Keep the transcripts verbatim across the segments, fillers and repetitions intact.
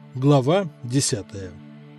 Глава десятая.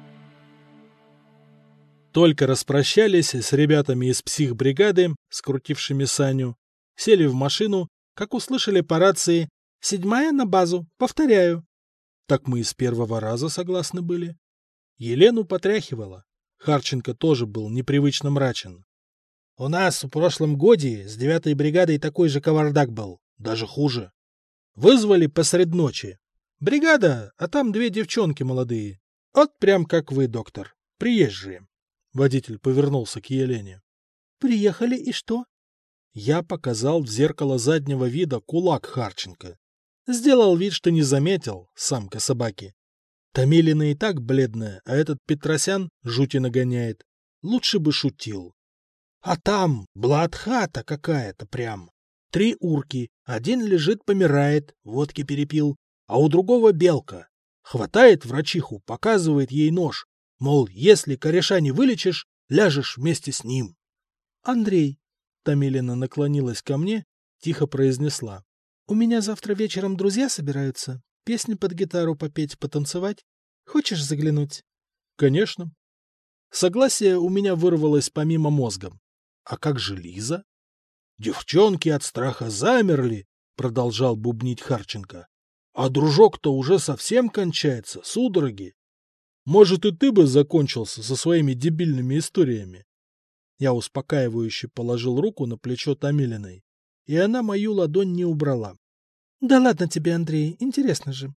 Только распрощались с ребятами из психбригады, скрутившими Саню, сели в машину, как услышали по рации «Седьмая на базу, повторяю». Так мы и с первого раза согласны были. Елену потряхивало. Харченко тоже был непривычно мрачен. «У нас в прошлом годе с девятой бригадой такой же кавардак был, даже хуже. Вызвали посред ночи. Бригада, а там две девчонки молодые. Вот прям как вы, доктор, приезжие». Водитель повернулся к Елене. «Приехали, и что?» Я показал в зеркало заднего вида кулак Харченко. Сделал вид, что не заметил, самка собаки. Томилина и так бледная, а этот Петросян жути нагоняет. Лучше бы шутил. А там блатхата какая-то прям. Три урки, один лежит, помирает, водки перепил, а у другого белка. Хватает врачиху, показывает ей нож. Мол, если кореша не вылечишь, ляжешь вместе с ним. «Андрей», — Томилина наклонилась ко мне, тихо произнесла. «У меня завтра вечером друзья собираются. Песни под гитару попеть, потанцевать. Хочешь заглянуть?» «Конечно». Согласие у меня вырвалось помимо мозга. «А как же Лиза?» «Девчонки от страха замерли», — продолжал бубнить Харченко. «А дружок-то уже совсем кончается, судороги. Может, и ты бы закончился со своими дебильными историями?» Я успокаивающе положил руку на плечо Томилиной, и она мою ладонь не убрала. «Да ладно тебе, Андрей, интересно же».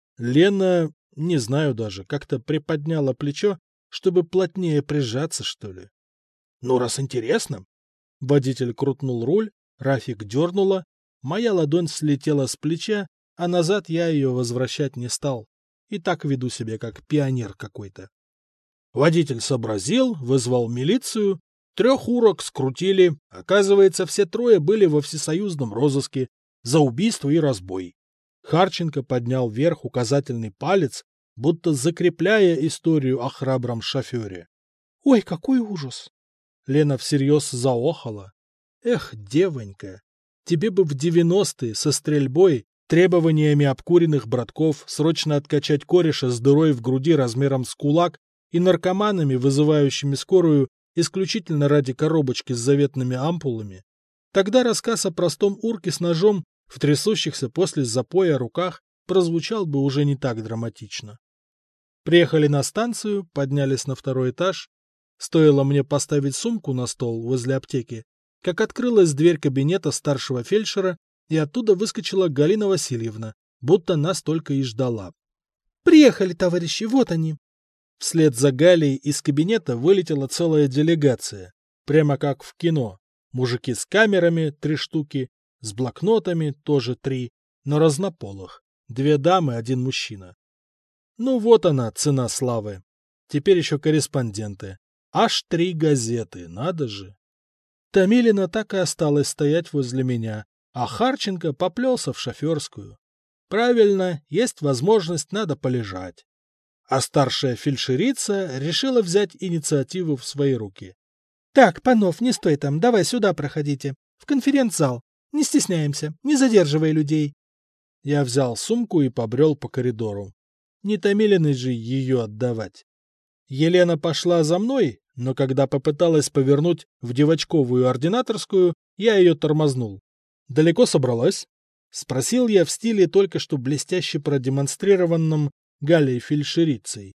Лена, не знаю даже, как-то приподняла плечо, чтобы плотнее прижаться, что ли. «Ну, раз интересно». Водитель крутнул руль, Рафик дернула, моя ладонь слетела с плеча, а назад я ее возвращать не стал. И так веду себя, как пионер какой-то. Водитель сообразил, вызвал милицию, трех урок скрутили. Оказывается, все трое были во всесоюзном розыске за убийство и разбой. Харченко поднял вверх указательный палец, будто закрепляя историю о храбром шофере. «Ой, какой ужас!» Лена всерьез заохала. «Эх, девонька, тебе бы в девяностые со стрельбой, требованиями обкуренных братков срочно откачать кореша с дырой в груди размером с кулак и наркоманами, вызывающими скорую исключительно ради коробочки с заветными ампулами. Тогда рассказ о простом урке с ножом в трясущихся после запоя руках прозвучал бы уже не так драматично». Приехали на станцию, поднялись на второй этаж. Стоило мне поставить сумку на стол возле аптеки, как открылась дверь кабинета старшего фельдшера, и оттуда выскочила Галина Васильевна, будто нас только и ждала. «Приехали, товарищи, вот они!» Вслед за Галей из кабинета вылетела целая делегация, прямо как в кино. Мужики с камерами, три штуки, с блокнотами, тоже три, но разнополых. Две дамы, один мужчина. Ну вот она, цена славы. Теперь еще корреспонденты. Аж три газеты, надо же. Томилина так и осталась стоять возле меня, а Харченко поплелся в шоферскую. Правильно, есть возможность, надо полежать. А старшая фельдшерица решила взять инициативу в свои руки. «Так, Панов, не стой там, давай сюда проходите, в конференц-зал. Не стесняемся, не задерживай людей». Я взял сумку и побрел по коридору. Не Томилиной же ее отдавать. Елена пошла за мной, но когда попыталась повернуть в девочковую ординаторскую, я ее тормознул. «Далеко собралась?» — спросил я в стиле только что блестяще продемонстрированном Галей фельдшерицей.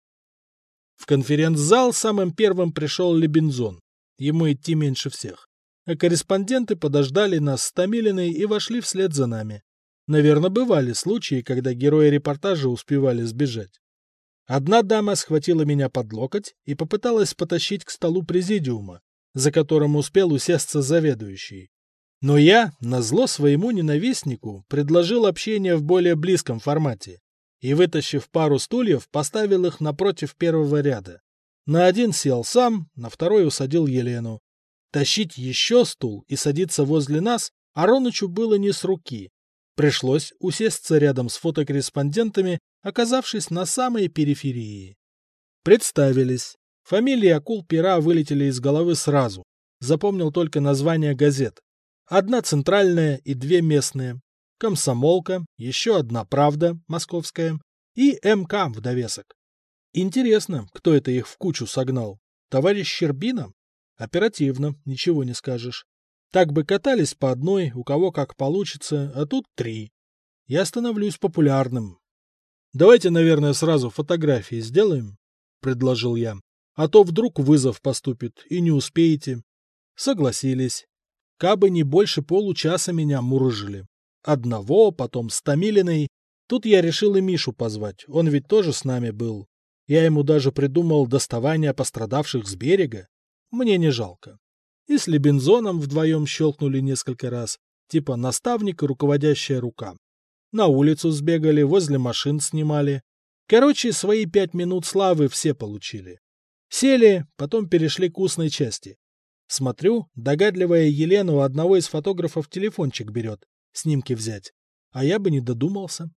В конференц-зал самым первым пришел Лебензон. Ему идти меньше всех. А корреспонденты подождали нас с Томилиной и вошли вслед за нами. Наверное, бывали случаи, когда герои репортажа успевали сбежать. Одна дама схватила меня под локоть и попыталась потащить к столу президиума, за которым успел усесться заведующий. Но я, назло своему ненавистнику, предложил общение в более близком формате и, вытащив пару стульев, поставил их напротив первого ряда. На один сел сам, на второй усадил Елену. Тащить еще стул и садиться возле нас Аронычу было не с руки. Пришлось усесться рядом с фотокорреспондентами, оказавшись на самой периферии. Представились. Фамилии акул-пера вылетели из головы сразу. Запомнил только названия газет. Одна центральная и две местные. «Комсомолка», еще одна «Правда» московская И МК в довесок. Интересно, кто это их в кучу согнал? Товарищ Щербина? Оперативно, ничего не скажешь. Так бы катались по одной, у кого как получится, а тут три. Я становлюсь популярным. Давайте, наверное, сразу фотографии сделаем, предложил я. А то вдруг вызов поступит, и не успеете. Согласились. Кабы не больше получаса меня мурыжили. Одного, потом с Томилиной. Тут я решил и Мишу позвать, он ведь тоже с нами был. Я ему даже придумал доставание пострадавших с берега. Мне не жалко. И с Лебензоном вдвоем щелкнули несколько раз, типа наставник и руководящая рука. На улицу сбегали, возле машин снимали. Короче, свои пять минут славы все получили. Сели, потом перешли к устной части. Смотрю, догадливая Елена у одного из фотографов телефончик берет, снимки взять. А я бы не додумался.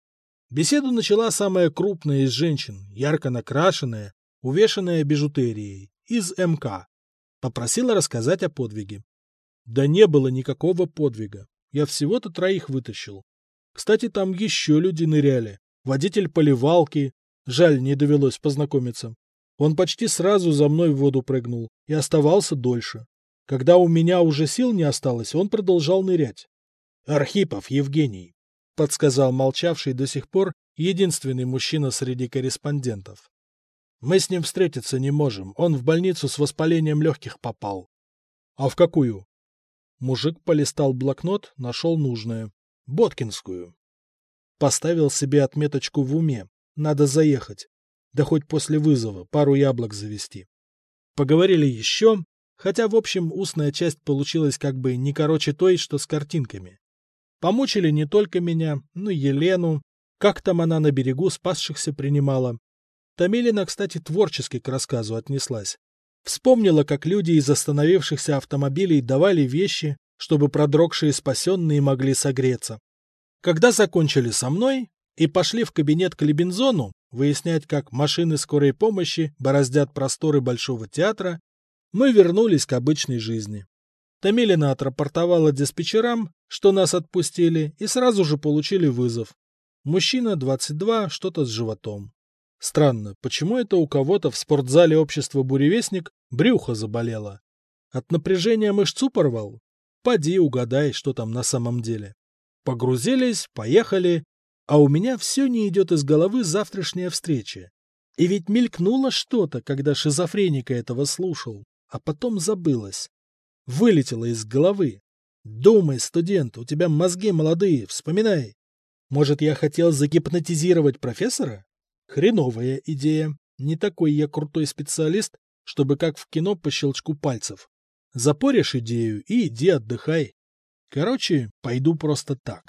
Беседу начала самая крупная из женщин, ярко накрашенная, увешанная бижутерией, из МК. Попросила рассказать о подвиге. Да не было никакого подвига. Я всего-то троих вытащил. Кстати, там еще люди ныряли. Водитель поливалки. Жаль, не довелось познакомиться. Он почти сразу за мной в воду прыгнул и оставался дольше. Когда у меня уже сил не осталось, он продолжал нырять. Архипов Евгений, подсказал молчавший до сих пор единственный мужчина среди корреспондентов. Мы с ним встретиться не можем, он в больницу с воспалением легких попал. А в какую? Мужик полистал блокнот, нашел нужное. Боткинскую. Поставил себе отметочку в уме. Надо заехать. Да хоть после вызова, пару яблок завести. Поговорили еще, хотя, в общем, устная часть получилась как бы не короче той, что с картинками. Помучили не только меня, но и Елену. Как там она на берегу спасшихся принимала. Томилина, кстати, творчески к рассказу отнеслась. Вспомнила, как люди из остановившихся автомобилей давали вещи, чтобы продрогшие спасенные могли согреться. Когда закончили со мной и пошли в кабинет к Лебензону выяснять, как машины скорой помощи бороздят просторы Большого театра, мы вернулись к обычной жизни. Томилина отрапортовала диспетчерам, что нас отпустили, и сразу же получили вызов. Мужчина, двадцать два, что-то с животом. Странно, почему это у кого-то в спортзале общества «Буревестник» брюхо заболело? От напряжения мышцу порвал? Поди угадай, что там на самом деле. Погрузились, поехали, а у меня все не идет из головы завтрашняя встреча. И ведь мелькнуло что-то, когда шизофреника этого слушал, а потом забылось. Вылетело из головы. Думай, студент, у тебя мозги молодые, вспоминай. Может, я хотел загипнотизировать профессора? Хреновая идея. Не такой я крутой специалист, чтобы как в кино по щелчку пальцев. Запоришь идею и иди отдыхай. Короче, пойду просто так.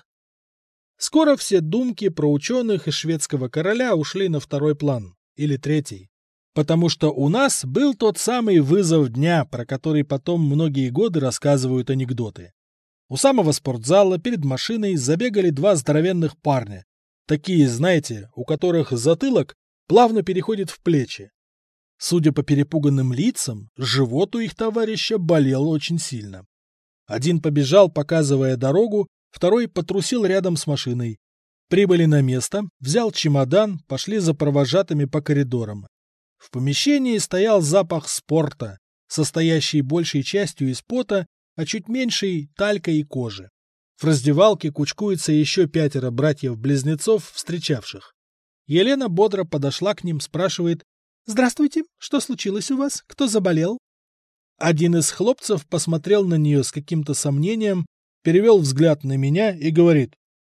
Скоро все думки про ученых и шведского короля ушли на второй план, или третий. Потому что у нас был тот самый вызов дня, про который потом многие годы рассказывают анекдоты. У самого спортзала перед машиной забегали два здоровенных парня. Такие, знаете, у которых затылок плавно переходит в плечи. Судя по перепуганным лицам, живот у их товарища болел очень сильно. Один побежал, показывая дорогу, второй потрусил рядом с машиной. Прибыли на место, взял чемодан, пошли за провожатыми по коридорам. В помещении стоял запах спорта, состоящий большей частью из пота, а чуть меньшей — талька и кожи. В раздевалке кучкуется еще пятеро братьев-близнецов, встречавших. Елена бодро подошла к ним, спрашивает: «Здравствуйте, что случилось у вас? Кто заболел?» Один из хлопцев посмотрел на нее с каким-то сомнением, перевел взгляд на меня и говорит: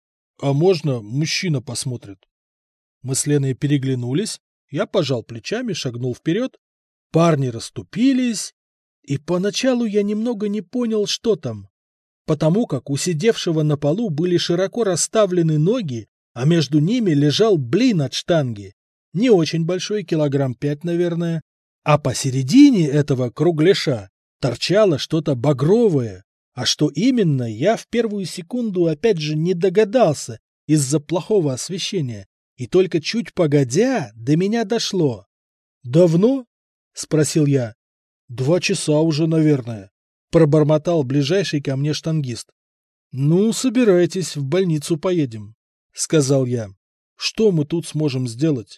«А можно мужчина посмотрит?» Мы с Леной переглянулись, я пожал плечами, шагнул вперед. Парни расступились, и поначалу я немного не понял, что там, потому как у сидевшего на полу были широко расставлены ноги, а между ними лежал блин от штанги, не очень большой, килограмм пять, наверное, а посередине этого кругляша торчало что-то багровое, а что именно, я в первую секунду опять же не догадался из-за плохого освещения, и только чуть погодя до меня дошло. «Давно?» — спросил я. «Два часа уже, наверное», — пробормотал ближайший ко мне штангист. «Ну, собирайтесь, в больницу поедем», — сказал я. Что мы тут сможем сделать?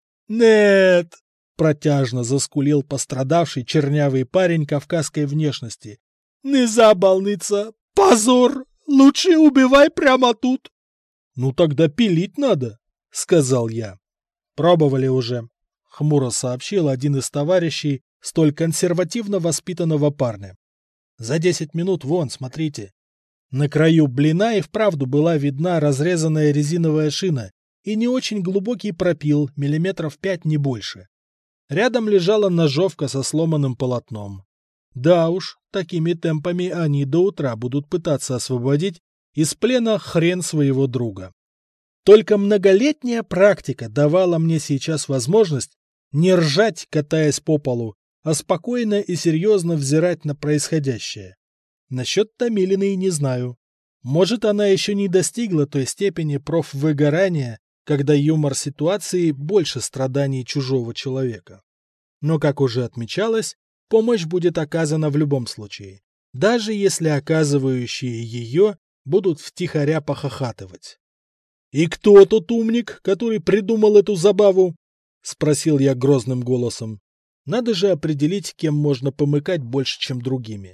Нет! Протяжно заскулил пострадавший чернявый парень кавказской внешности. Не заболниться! Позор! Лучше убивай прямо тут! Ну тогда пилить надо, сказал я. Пробовали уже, хмуро сообщил один из товарищей столь консервативно воспитанного парня. За десять минут вон, смотрите. На краю блина и вправду была видна разрезанная резиновая шина и не очень глубокий пропил, миллиметров пять не больше. Рядом лежала ножовка со сломанным полотном. Да уж, такими темпами они до утра будут пытаться освободить из плена хрен своего друга. Только многолетняя практика давала мне сейчас возможность не ржать, катаясь по полу, а спокойно и серьезно взирать на происходящее. Насчет Томилиной не знаю. Может, она еще не достигла той степени профвыгорания, когда юмор ситуации больше страданий чужого человека. Но, как уже отмечалось, помощь будет оказана в любом случае, даже если оказывающие ее будут втихаря похохатывать. «И кто тот умник, который придумал эту забаву?» — спросил я грозным голосом. Надо же определить, кем можно помыкать больше, чем другими.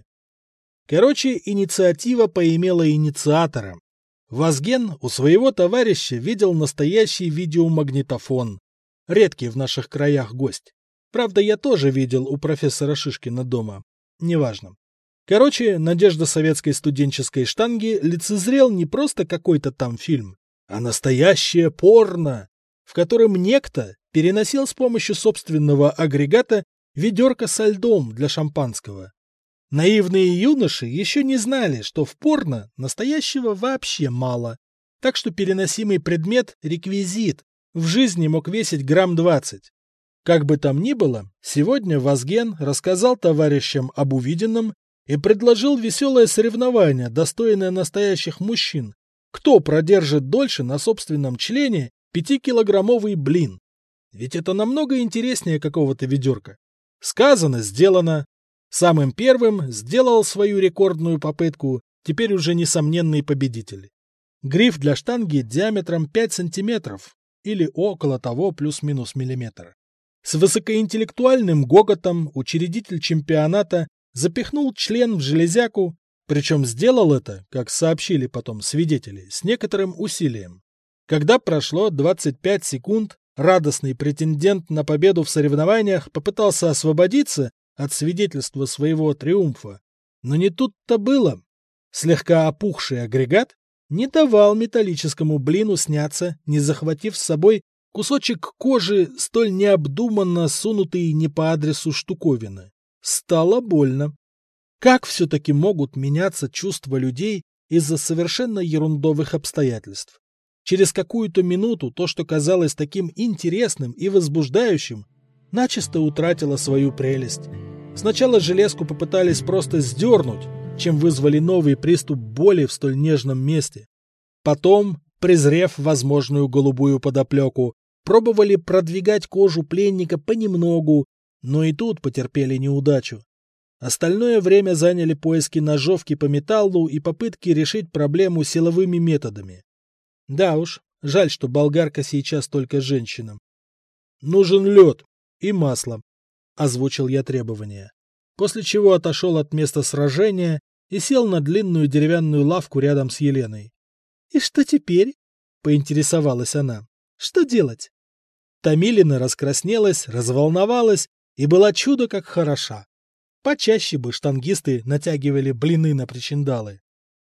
Короче, инициатива поимела инициатора. Вазген у своего товарища видел настоящий видеомагнитофон. Редкий в наших краях гость. Правда, я тоже видел у профессора Шишкина дома. Неважно. Короче, надежда советской студенческой штанги лицезрел не просто какой-то там фильм, а настоящее порно, в котором некто переносил с помощью собственного агрегата ведерко со льдом для шампанского. Наивные юноши еще не знали, что в порно настоящего вообще мало, так что переносимый предмет – реквизит, в жизни мог весить грамм двадцать. Как бы там ни было, сегодня Вазген рассказал товарищам об увиденном и предложил веселое соревнование, достойное настоящих мужчин. Кто продержит дольше на собственном члене пятикилограммовый блин? Ведь это намного интереснее какого-то ведерка. Сказано, сделано. Самым первым сделал свою рекордную попытку теперь уже несомненный победитель. Гриф для штанги диаметром пять сантиметров или около того плюс-минус миллиметра. С высокоинтеллектуальным гоготом учредитель чемпионата запихнул член в железяку, причем сделал это, как сообщили потом свидетели, с некоторым усилием. Когда прошло двадцать пять секунд, радостный претендент на победу в соревнованиях попытался освободиться от свидетельства своего триумфа. Но не тут-то было. Слегка опухший агрегат не давал металлическому блину сняться, не захватив с собой кусочек кожи, столь необдуманно сунутый не по адресу штуковины. Стало больно. Как все-таки могут меняться чувства людей из-за совершенно ерундовых обстоятельств? Через какую-то минуту то, что казалось таким интересным и возбуждающим, начисто утратило свою прелесть. Сначала железку попытались просто сдернуть, чем вызвали новый приступ боли в столь нежном месте. Потом, презрев возможную голубую подоплеку, пробовали продвигать кожу пленника понемногу, но и тут потерпели неудачу. Остальное время заняли поиски ножовки по металлу и попытки решить проблему силовыми методами. Да уж, жаль, что болгарка сейчас только женщинам. «Нужен лед и масло», — озвучил я требования, после чего отошел от места сражения и сел на длинную деревянную лавку рядом с Еленой. «И что теперь?» — поинтересовалась она. «Что делать?» Томилина раскраснелась, разволновалась и была чудо как хороша. Почаще бы штангисты натягивали блины на причиндалы.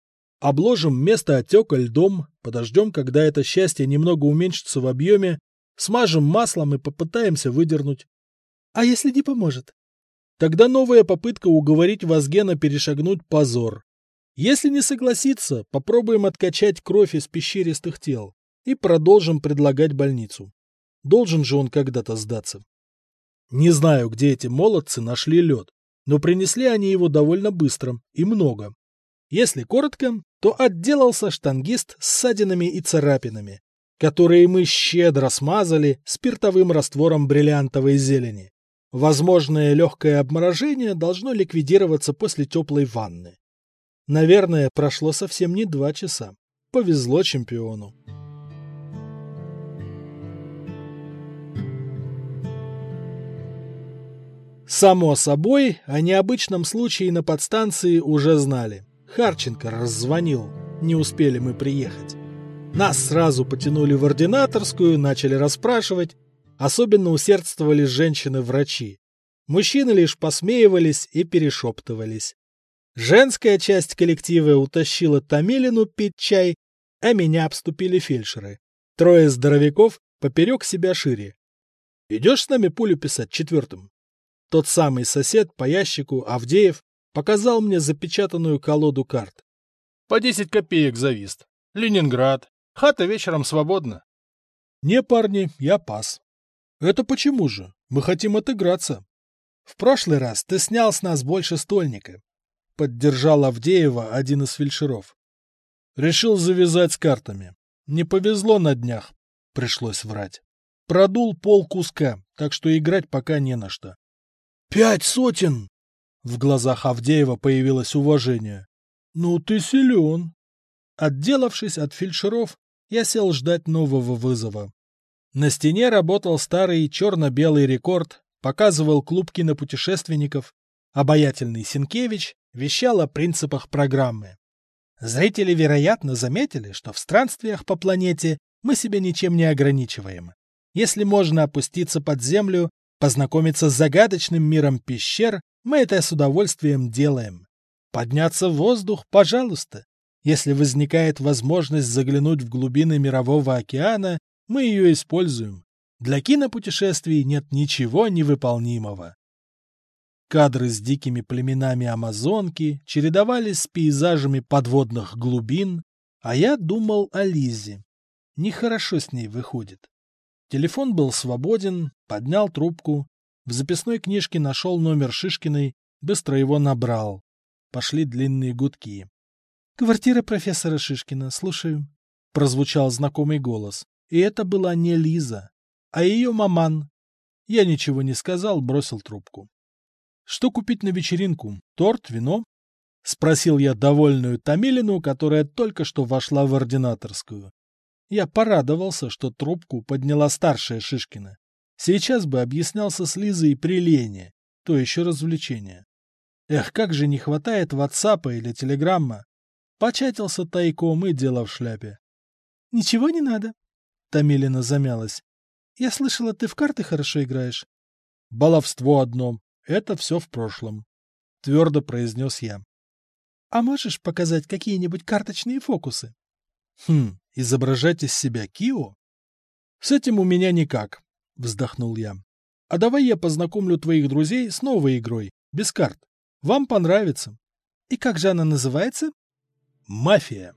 Обложим место отека льдом, подождем, когда это счастье немного уменьшится в объеме, смажем маслом и попытаемся выдернуть. А если не поможет? Тогда новая попытка уговорить Вазгена перешагнуть позор. Если не согласится, попробуем откачать кровь из пещеристых тел и продолжим предлагать больницу. Должен же он когда-то сдаться. Не знаю, где эти молодцы нашли лед, но принесли они его довольно быстро и много. Если коротко, то отделался штангист с ссадинами и царапинами, которые мы щедро смазали спиртовым раствором бриллиантовой зелени. Возможное легкое обморожение должно ликвидироваться после теплой ванны. Наверное, прошло совсем не два часа. Повезло чемпиону. Само собой, о необычном случае на подстанции уже знали. Харченко раззвонил, не успели мы приехать. Нас сразу потянули в ординаторскую, начали расспрашивать. Особенно усердствовали женщины-врачи. Мужчины лишь посмеивались и перешептывались. Женская часть коллектива утащила Томилину пить чай, а меня обступили фельдшеры. Трое здоровяков поперек себя шире. «Идешь с нами пулю писать четвертым?» Тот самый сосед по ящику, Авдеев, показал мне запечатанную колоду карт. «По десять копеек за вист. Ленинград. Хата вечером свободна». «Не, парни, я пас». «Это почему же? Мы хотим отыграться». «В прошлый раз ты снял с нас больше стольника», — поддержал Авдеева один из фельдшеров. Решил завязать с картами. Не повезло на днях, пришлось врать. Продул пол куска, так что играть пока не на что. «Пять сотен!» В глазах Авдеева появилось уважение. «Ну ты силен!» Отделавшись от фельдшеров, я сел ждать нового вызова. На стене работал старый черно-белый рекорд, показывал клуб кинопутешественников. Обаятельный Сенкевич вещал о принципах программы. Зрители, вероятно, заметили, что в странствиях по планете мы себя ничем не ограничиваем. Если можно опуститься под землю, познакомиться с загадочным миром пещер, мы это с удовольствием делаем. Подняться в воздух, пожалуйста. Если возникает возможность заглянуть в глубины мирового океана, мы ее используем. Для кинопутешествий нет ничего невыполнимого. Кадры с дикими племенами Амазонки чередовались с пейзажами подводных глубин, а я думал о Лизе. Нехорошо с ней выходит. Телефон был свободен, поднял трубку. В записной книжке нашел номер Шишкиной, быстро его набрал. Пошли длинные гудки. «Квартира профессора Шишкина, слушаю», — прозвучал знакомый голос. И это была не Лиза, а ее маман. Я ничего не сказал, бросил трубку. «Что купить на вечеринку? Торт, вино?» — спросил я довольную Томилину, которая только что вошла в ординаторскую. Я порадовался, что трубку подняла старшая Шишкина. Сейчас бы объяснялся с Лизой при Лене, то еще развлечение. Эх, как же не хватает ватсапа или телеграмма. Початился тайком и дело в шляпе. «Ничего не надо», — Томилина замялась. «Я слышала, ты в карты хорошо играешь». «Баловство одно. Это все в прошлом», — твердо произнес я. «А можешь показать какие-нибудь карточные фокусы?» «Хм, изображать из себя Кио?» «С этим у меня никак», — вздохнул я. «А давай я познакомлю твоих друзей с новой игрой, без карт. Вам понравится». «И как же она называется?» «Мафия».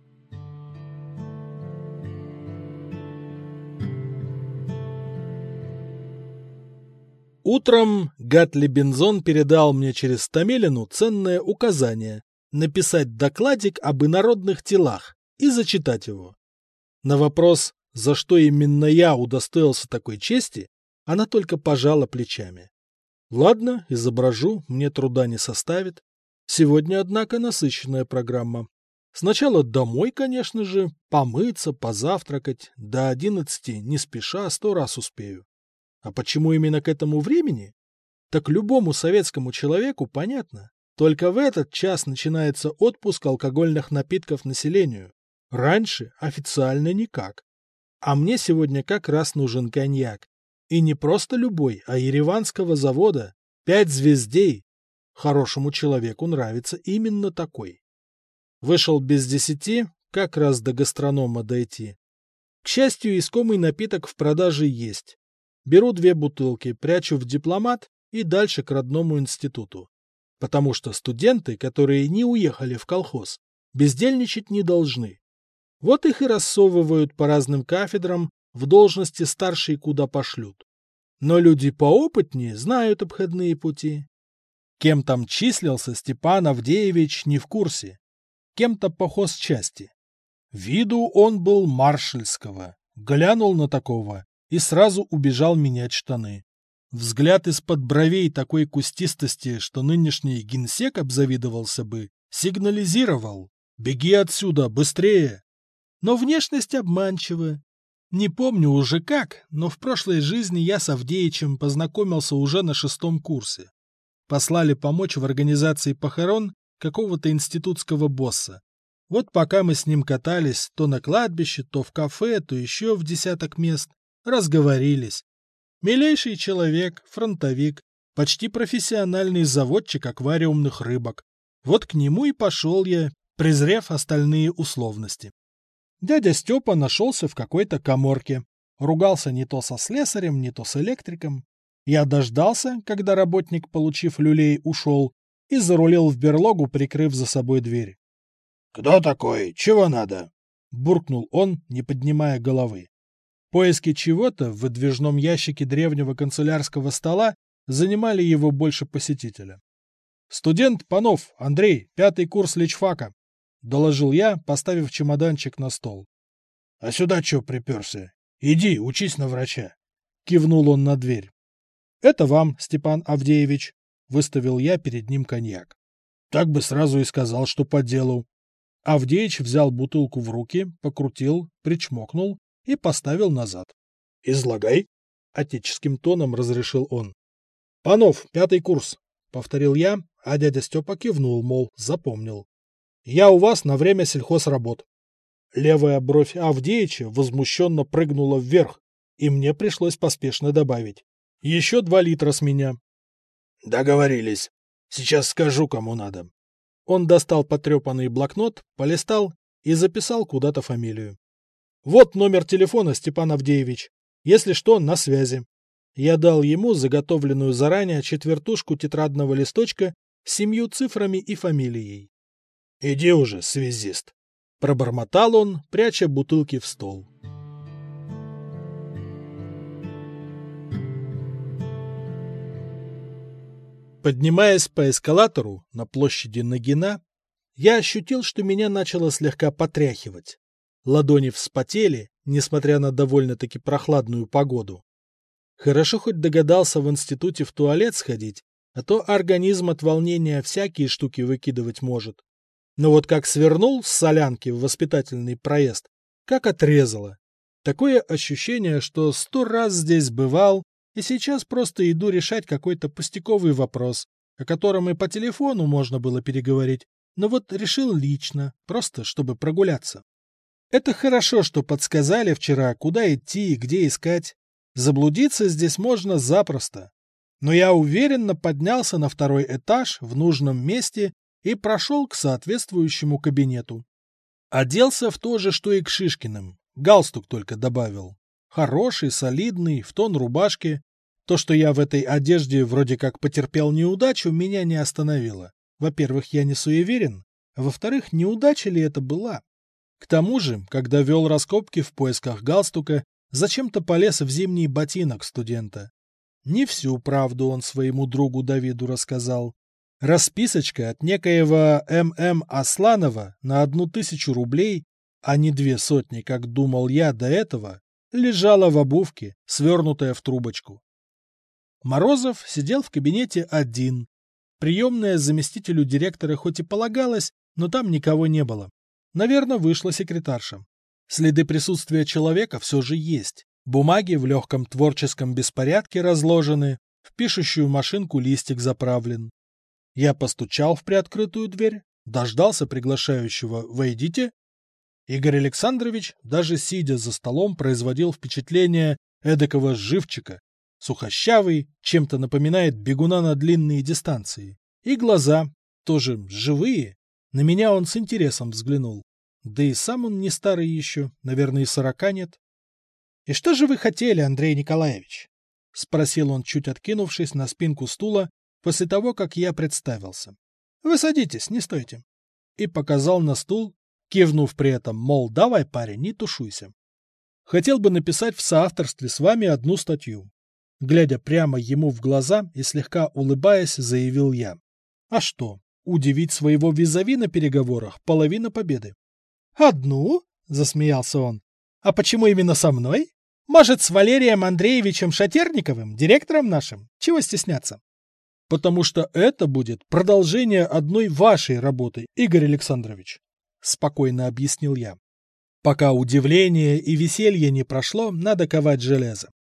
Утром Гатли Бензон передал мне через Томилину ценное указание написать докладик об инородных телах и зачитать его. На вопрос, за что именно я удостоился такой чести, она только пожала плечами. Ладно, изображу, мне труда не составит. Сегодня, однако, насыщенная программа. Сначала домой, конечно же, помыться, позавтракать, до одиннадцати не спеша сто раз успею. А почему именно к этому времени? Так любому советскому человеку понятно. Только в этот час начинается отпуск алкогольных напитков населению. Раньше официально никак. А мне сегодня как раз нужен коньяк. И не просто любой, а ереванского завода. Пять звездей. Хорошему человеку нравится именно такой. Вышел без десяти, как раз до гастронома дойти. К счастью, искомый напиток в продаже есть. Беру две бутылки, прячу в дипломат и дальше к родному институту. Потому что студенты, которые не уехали в колхоз, бездельничать не должны. Вот их и рассовывают по разным кафедрам, в должности старшие куда пошлют. Но люди поопытнее знают обходные пути. Кем там числился Степан Авдеевич, не в курсе. Кем-то по хозчасти. Виду он был маршальского. Глянул на такого и сразу убежал менять штаны. Взгляд из-под бровей такой кустистости, что нынешний генсек обзавидовался бы, сигнализировал: «Беги отсюда, быстрее!» Но внешность обманчива. Не помню уже как, но в прошлой жизни я с Авдеичем познакомился уже на шестом курсе. послали помочь в организации похорон какого-то институтского босса. Вот пока мы с ним катались то на кладбище, то в кафе, то еще в десяток мест, разговорились. Милейший человек, фронтовик, почти профессиональный заводчик аквариумных рыбок. Вот к нему и пошел я, презрев остальные условности. Дядя Степа нашелся в какой-то каморке. Ругался не то со слесарем, не то с электриком. Я дождался, когда работник, получив люлей, ушел, и зарулил в берлогу, прикрыв за собой дверь. — Кто такой? Чего надо? — буркнул он, не поднимая головы. Поиски чего-то в выдвижном ящике древнего канцелярского стола занимали его больше посетителя. — Студент Панов Андрей, пятый курс личфака, — доложил я, поставив чемоданчик на стол. — А сюда чё приперся? Иди, учись на врача, — кивнул он на дверь. — Это вам, Степан Авдеевич, — выставил я перед ним коньяк. Так бы сразу и сказал, что по делу. Авдеич взял бутылку в руки, покрутил, причмокнул и поставил назад. — Излагай, — отеческим тоном разрешил он. — Панов, пятый курс, — повторил я, а дядя Степа кивнул, мол, запомнил. — Я у вас на время сельхозработ. Левая бровь Авдеича возмущенно прыгнула вверх, и мне пришлось поспешно добавить. Еще два литра с меня. — Договорились. Сейчас скажу, кому надо. Он достал потрепанный блокнот, полистал и записал куда-то фамилию. Вот номер телефона, Степан Авдеевич. Если что, на связи. Я дал ему заготовленную заранее четвертушку тетрадного листочка с семью цифрами и фамилией. — Иди уже, связист. Пробормотал он, пряча бутылки в стол. Поднимаясь по эскалатору на площади Нагина, я ощутил, что меня начало слегка потряхивать. Ладони вспотели, несмотря на довольно-таки прохладную погоду. Хорошо хоть догадался в институте в туалет сходить, а то организм от волнения всякие штуки выкидывать может. Но вот как свернул с солянки в воспитательный проезд, как отрезало. Такое ощущение, что сто раз здесь бывал, и сейчас просто иду решать какой-то пустяковый вопрос, о котором и по телефону можно было переговорить, но вот решил лично, просто чтобы прогуляться. Это хорошо, что подсказали вчера, куда идти и где искать. Заблудиться здесь можно запросто. Но я уверенно поднялся на второй этаж в нужном месте и прошел к соответствующему кабинету. Оделся в то же, что и к Шишкиным. Галстук только добавил. Хороший, солидный, в тон рубашки. То, что я в этой одежде вроде как потерпел неудачу, меня не остановило. Во-первых, я не суеверен, а во-вторых, неудача ли это была? К тому же, когда вел раскопки в поисках галстука, зачем-то полез в зимний ботинок студента. Не всю правду он своему другу Давиду рассказал. Расписочка от некоего М М Асланова на одну тысячу рублей, а не две сотни, как думал я до этого, лежала в обувке, свернутая в трубочку. Морозов сидел в кабинете один. Приемная заместителю директора хоть и полагалась, но там никого не было. Наверное, вышла секретарша. Следы присутствия человека все же есть. Бумаги в легком творческом беспорядке разложены, в пишущую машинку листик заправлен. Я постучал в приоткрытую дверь, дождался приглашающего «Войдите». Игорь Александрович, даже сидя за столом, производил впечатление эдакого живчика. Сухощавый, чем-то напоминает бегуна на длинные дистанции. И глаза, тоже живые. На меня он с интересом взглянул. Да и сам он не старый еще, наверное, и сорока нет. — И что же вы хотели, Андрей Николаевич? — спросил он, чуть откинувшись на спинку стула, после того, как я представился. — Вы садитесь, не стойте. И показал на стул, кивнув при этом, мол, давай, парень, не тушуйся. Хотел бы написать в соавторстве с вами одну статью. Глядя прямо ему в глаза и слегка улыбаясь, заявил я. А что, удивить своего визави на переговорах — половина победы. «Одну?» — засмеялся он. «А почему именно со мной? Может, с Валерием Андреевичем Шатерниковым, директором нашим? Чего стесняться?» «Потому что это будет продолжение одной вашей работы, Игорь Александрович», — спокойно объяснил я. «Пока удивление и веселье не прошло, надо ковать железо.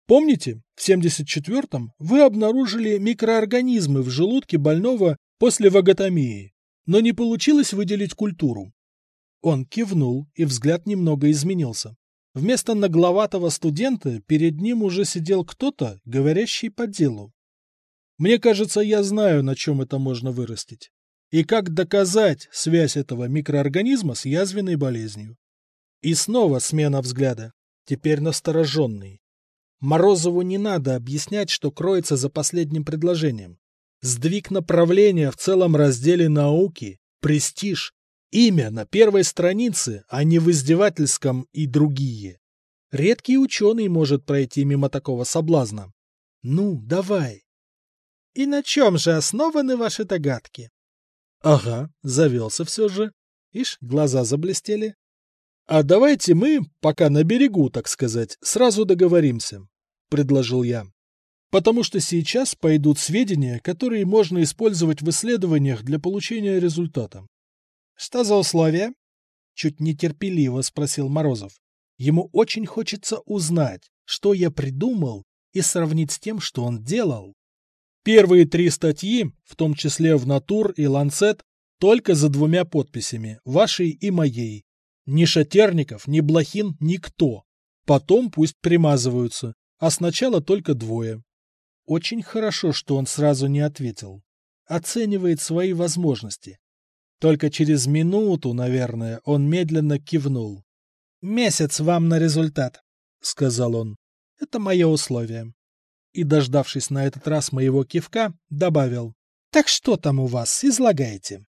Помните, в семьдесят четвёртом вы обнаружили микроорганизмы в желудке больного после ваготомии, но не получилось выделить культуру. Он кивнул, и взгляд немного изменился. Вместо нагловатого студента перед ним уже сидел кто-то, говорящий по делу. Мне кажется, я знаю, на чем это можно вырастить. И как доказать связь этого микроорганизма с язвенной болезнью. И снова смена взгляда, теперь настороженный. Морозову не надо объяснять, что кроется за последним предложением. Сдвиг направления в целом разделе науки, престиж, имя на первой странице, а не в издевательском и другие. Редкий ученый может пройти мимо такого соблазна. Ну, давай. И на чем же основаны ваши догадки? Ага, завелся все же. Ишь, глаза заблестели. А давайте мы, пока на берегу, так сказать, сразу договоримся, предложил я. Потому что сейчас пойдут сведения, которые можно использовать в исследованиях для получения результата. Что за условия? Чуть нетерпеливо спросил Морозов. Ему очень хочется узнать, что я придумал, и сравнить с тем, что он делал. Первые три статьи, в том числе в «Натур» и «Ланцет», только за двумя подписями, вашей и моей. Ни Шатерников, ни Блохин, никто. Потом пусть примазываются, а сначала только двое. Очень хорошо, что он сразу не ответил. Оценивает свои возможности. Только через минуту, наверное, он медленно кивнул. «Месяц вам на результат», — сказал он. «Это мое условие». И, дождавшись на этот раз моего кивка, добавил. «Так что там у вас, излагайте».